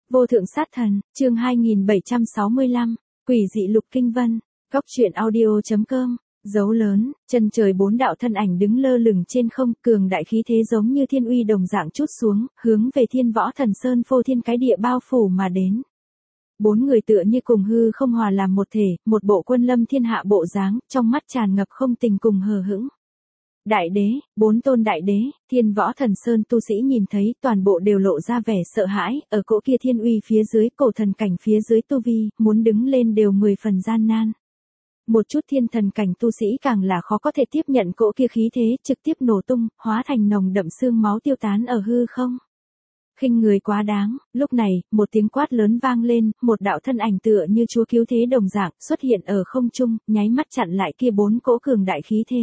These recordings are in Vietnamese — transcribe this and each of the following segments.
Vô thượng sát thần, chương 2765, quỷ dị Lục Kinh Vân, góc truyện audio.com, dấu lớn, chân trời bốn đạo thân ảnh đứng lơ lửng trên không, cường đại khí thế giống như thiên uy đồng dạng trút xuống, hướng về Thiên Võ Thần Sơn phô thiên cái địa bao phủ mà đến. Bốn người tựa như cùng hư không hòa làm một thể, một bộ quân lâm thiên hạ bộ dáng, trong mắt tràn ngập không tình cùng hờ hững. Đại đế, bốn tôn đại đế, Thiên Võ Thần Sơn tu sĩ nhìn thấy toàn bộ đều lộ ra vẻ sợ hãi, ở cỗ kia thiên uy phía dưới, cổ thần cảnh phía dưới tu vi, muốn đứng lên đều 10 phần gian nan. Một chút thiên thần cảnh tu sĩ càng là khó có thể tiếp nhận cỗ kia khí thế, trực tiếp nổ tung, hóa thành nồng đậm xương máu tiêu tán ở hư không. Khinh người quá đáng, lúc này, một tiếng quát lớn vang lên, một đạo thân ảnh tựa như chúa cứu thế đồng dạng, xuất hiện ở không trung, nháy mắt chặn lại kia bốn cỗ cường đại khí thế.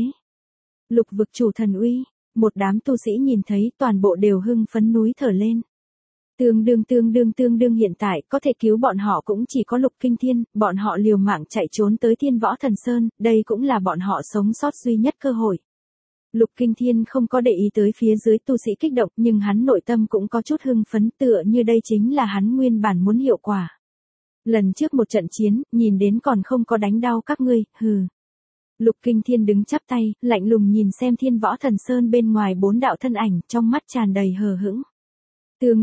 Lục vực chủ thần uy, một đám tu sĩ nhìn thấy toàn bộ đều hưng phấn núi thở lên. Tương đương hiện tại có thể cứu bọn họ cũng chỉ có Lục Kinh Thiên, bọn họ liều mạng chạy trốn tới Thiên Võ Thần Sơn, đây cũng là bọn họ sống sót duy nhất cơ hội. Lục Kinh Thiên không có để ý tới phía dưới tu sĩ kích động, nhưng hắn nội tâm cũng có chút hưng phấn, tựa như đây chính là hắn nguyên bản muốn hiệu quả. Lần trước một trận chiến, nhìn đến còn không có đánh đau các ngươi, hừ. Lục Kinh Thiên đứng chắp tay, lạnh lùng nhìn xem Thiên Võ Thần Sơn bên ngoài bốn đạo thân ảnh, trong mắt tràn đầy hờ hững. Tương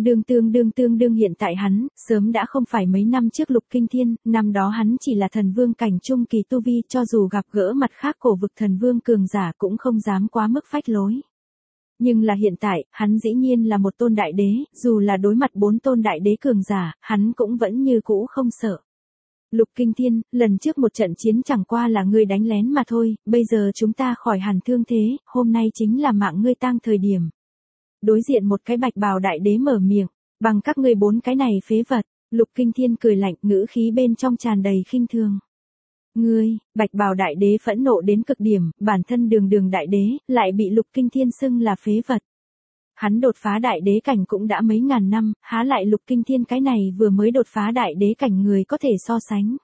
đương hiện tại hắn, sớm đã không phải mấy năm trước Lục Kinh Thiên, năm đó hắn chỉ là thần vương cảnh trung kỳ tu vi, cho dù gặp gỡ mặt khác cổ vực thần vương cường giả cũng không dám quá mức phách lối. Nhưng là hiện tại, hắn dĩ nhiên là một tôn đại đế, dù là đối mặt bốn tôn đại đế cường giả, hắn cũng vẫn như cũ không sợ. Lục Kinh Thiên, lần trước một trận chiến chẳng qua là ngươi đánh lén mà thôi, bây giờ chúng ta khỏi hẳn thương thế, hôm nay chính là mạng ngươi tang thời điểm. Đối diện một cái bạch bào đại đế mở miệng, bằng các ngươi bốn cái này phế vật, Lục Kinh Thiên cười lạnh, ngữ khí bên trong tràn đầy khinh thường. Ngươi, bạch bào đại đế phẫn nộ đến cực điểm, bản thân đường đại đế, lại bị Lục Kinh Thiên xưng là phế vật. Hắn đột phá đại đế cảnh cũng đã mấy ngàn năm, há lại Lục Kinh Thiên cái này vừa mới đột phá đại đế cảnh người có thể so sánh.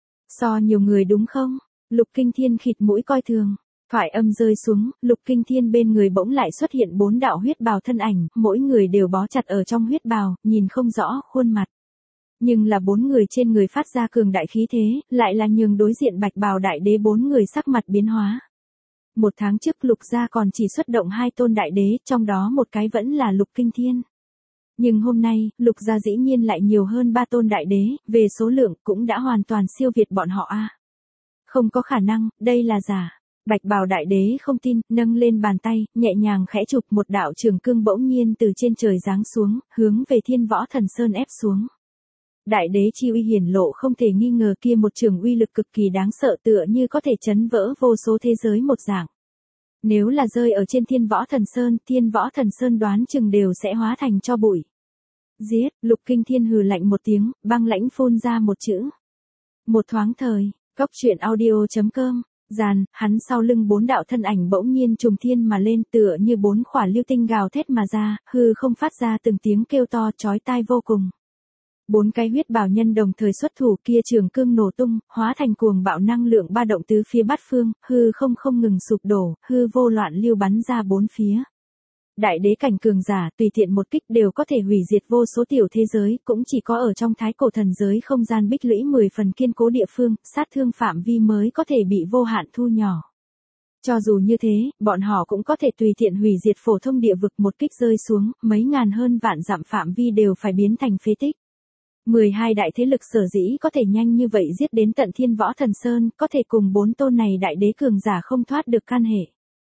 So nhiều người đúng không? Lục Kinh Thiên khịt mũi coi thường. Thoại âm rơi xuống, Lục Kinh Thiên bên người bỗng lại xuất hiện bốn đạo huyết bào thân ảnh, mỗi người đều bó chặt ở trong huyết bào, nhìn không rõ khuôn mặt. Nhưng là bốn người trên người phát ra cường đại khí thế, lại là nhường đối diện bạch bào đại đế bốn người sắc mặt biến hóa. Một tháng trước Lục gia còn chỉ xuất động hai tôn đại đế, trong đó một cái vẫn là Lục Kinh Thiên. Nhưng hôm nay, Lục gia dĩ nhiên lại nhiều hơn ba tôn đại đế, về số lượng cũng đã hoàn toàn siêu việt bọn họ a. Không có khả năng, đây là giả. Bạch bào đại đế không tin, nâng lên bàn tay, nhẹ nhàng khẽ chụp, một đạo trường cương bỗng nhiên từ trên trời giáng xuống, hướng về Thiên Võ Thần Sơn ép xuống. Đại đế chi uy hiển lộ không thể nghi ngờ, kia một trường uy lực cực kỳ đáng sợ, tựa như có thể chấn vỡ vô số thế giới một dạng. Nếu là rơi ở trên Thiên Võ Thần Sơn đoán chừng đều sẽ hóa thành tro bụi. Giết, Lục Kinh Thiên hừ lạnh một tiếng, băng lãnh phun ra một chữ. Một thoáng thời, góc truyện audio.com. Hắn sau lưng bốn đạo thân ảnh bỗng nhiên trùng thiên mà lên, tựa như bốn khỏa lưu tinh gào thét mà ra, hư không phát ra từng tiếng kêu to chói tai vô cùng. Bốn cái huyết bào nhân đồng thời xuất thủ, kia trường cương nổ tung, hóa thành cuồng bạo năng lượng ba động tứ phía bát phương, hư không ngừng sụp đổ, hư vô loạn lưu bắn ra bốn phía. Đại đế cảnh cường giả tùy tiện một kích đều có thể hủy diệt vô số tiểu thế giới, cũng chỉ có ở trong thái cổ thần giới không gian bích lũy 10 phần kiên cố địa phương, sát thương phạm vi mới có thể bị vô hạn thu nhỏ. Cho dù như thế, bọn họ cũng có thể tùy tiện hủy diệt phổ thông địa vực, một kích rơi xuống, mấy ngàn hơn vạn dặm phạm vi đều phải biến thành phế tích. 12 đại thế lực sở dĩ có thể nhanh như vậy giết đến tận Thiên Võ Thần Sơn, có thể cùng bốn tôn này đại đế cường giả không thoát được can hệ.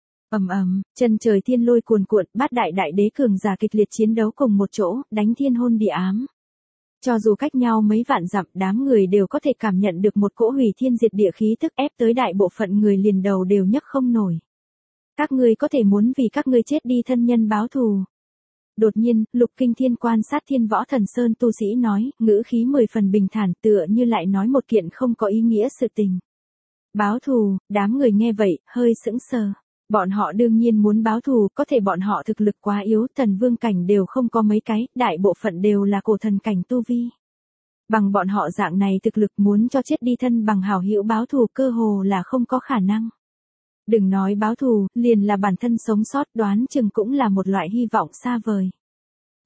Chân trời thiên lôi cuồn cuộn, bát đại đại đế cường giả kịch liệt chiến đấu cùng một chỗ, đánh thiên hôn địa ám. Cho dù cách nhau mấy vạn dặm, đám người đều có thể cảm nhận được một cỗ hủy thiên diệt địa khí tức ép tới đại bộ phận người liền đầu đều nhấc không nổi. Các ngươi có thể muốn vì các ngươi chết đi thân nhân báo thù. Đột nhiên, Lục Kinh Thiên quan sát Thiên Võ Thần Sơn tu sĩ nói, ngữ khí 10 phần bình thản, tựa như lại nói một kiện không có ý nghĩa sự tình. Báo thù, đám người nghe vậy, hơi sững sờ. Bọn họ đương nhiên muốn báo thù, có thể bọn họ thực lực quá yếu, thần vương cảnh đều không có mấy cái, đại bộ phận đều là cổ thần cảnh tu vi. Bằng bọn họ dạng này thực lực, muốn cho chết đi thân bằng hảo hữu báo thù cơ hồ là không có khả năng. Đừng nói báo thù, liền là bản thân sống sót đoán chừng cũng là một loại hy vọng xa vời.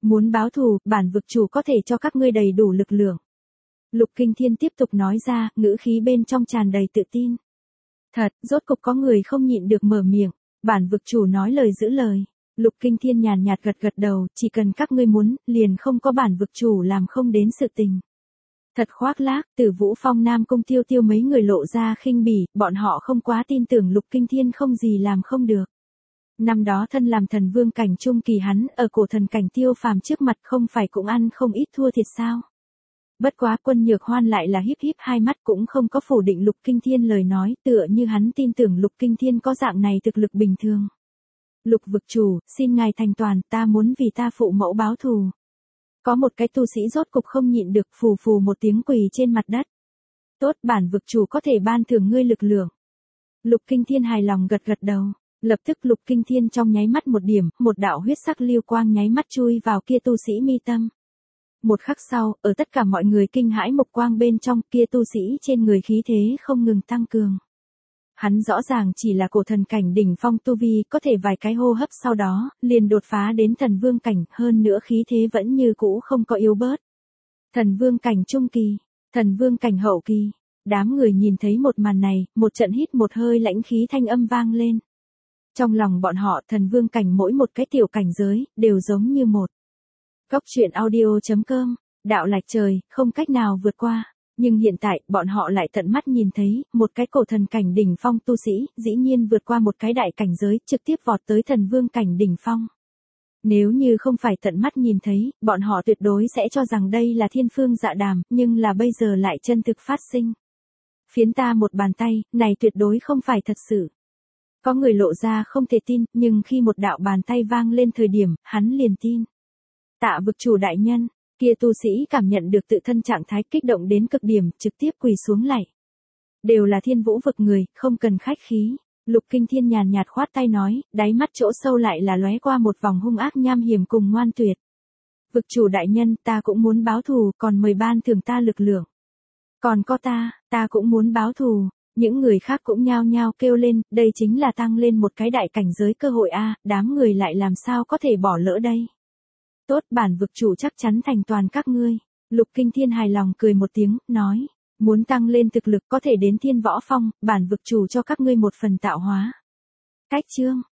Muốn báo thù, bản vực chủ có thể cho các ngươi đầy đủ lực lượng. Lục Kinh Thiên tiếp tục nói ra, ngữ khí bên trong tràn đầy tự tin. Thật, rốt cục có người không nhịn được mở miệng, bản vực chủ nói lời giữ lời. Lục Kinh Thiên nhàn nhạt gật gật đầu, chỉ cần các ngươi muốn, liền không có bản vực chủ làm không đến sự tình. Thật khoác lác, Tử Vũ Phong Nam Cung Tiêu Tiêu mấy người lộ ra khinh bỉ, bọn họ không quá tin tưởng Lục Kinh Thiên không gì làm không được. Năm đó thân làm thần vương cảnh trung kỳ hắn, ở cổ thần cảnh Tiêu Phàm trước mặt không phải cũng ăn không ít thua thiệt sao. Bất quá Quân Nhược Hoan lại là híp híp hai mắt cũng không có phủ định Lục Kinh Thiên lời nói, tựa như hắn tin tưởng Lục Kinh Thiên có dạng này thực lực bình thường. Lục vực chủ, xin ngài thành toàn, ta muốn vì ta phụ mẫu báo thù. Có một cái tu sĩ rốt cục không nhịn được, phù phù một tiếng quỳ trên mặt đất. Tốt, bản vực chủ có thể ban thưởng ngươi lực lượng. Lục Kinh Thiên hài lòng gật gật đầu. Lập tức Lục Kinh Thiên trong nháy mắt một điểm, một đạo huyết sắc lưu quang nháy mắt chui vào kia tu sĩ mi tâm. Một khắc sau, ở tất cả mọi người kinh hãi mục quang bên trong, kia tu sĩ trên người khí thế không ngừng tăng cường. Hắn rõ ràng chỉ là cổ thần cảnh đỉnh phong tu vi, có thể vài cái hô hấp sau đó, liền đột phá đến thần vương cảnh, hơn nữa khí thế vẫn như cũ không có yếu bớt. Thần vương cảnh trung kỳ, thần vương cảnh hậu kỳ, đám người nhìn thấy một màn này, một trận hít một hơi lãnh khí thanh âm vang lên. Trong lòng bọn họ thần vương cảnh mỗi một cái tiểu cảnh giới, đều giống như một. Góc truyện audio.com, đạo lạch trời, không cách nào vượt qua. Nhưng hiện tại, bọn họ lại tận mắt nhìn thấy, một cái cổ thần cảnh đỉnh phong tu sĩ, dĩ nhiên vượt qua một cái đại cảnh giới, trực tiếp vọt tới thần vương cảnh đỉnh phong. Nếu như không phải tận mắt nhìn thấy, bọn họ tuyệt đối sẽ cho rằng đây là thiên phương dạ đàm, nhưng là bây giờ lại chân thực phát sinh. Phiến ta một bàn tay, này tuyệt đối không phải thật sự. Có người lộ ra không thể tin, nhưng khi một đạo bàn tay vang lên thời điểm, hắn liền tin. Tạ vực chủ đại nhân, kia tu sĩ cảm nhận được tự thân trạng thái kích động đến cực điểm, trực tiếp quỳ xuống lạy. Đều là thiên vũ vực người, không cần khách khí. Lục Kinh Thiên nhàn nhạt khoát tay nói, đáy mắt chỗ sâu lại là lóe qua một vòng hung ác nham hiểm cùng ngoan tuyệt. Vực chủ đại nhân, ta cũng muốn báo thù, còn mời ban thưởng ta lực lượng. Còn có ta cũng muốn báo thù. Những người khác cũng nhao nhao kêu lên, đây chính là tăng lên một cái đại cảnh giới cơ hội a, đám người lại làm sao có thể bỏ lỡ đây. Tốt, bản vực chủ chắc chắn thành toàn các ngươi. Lục Kinh Thiên hài lòng cười một tiếng, nói, muốn tăng lên thực lực có thể đến Thiên Võ Phong, bản vực chủ cho các ngươi một phần tạo hóa. Cách chương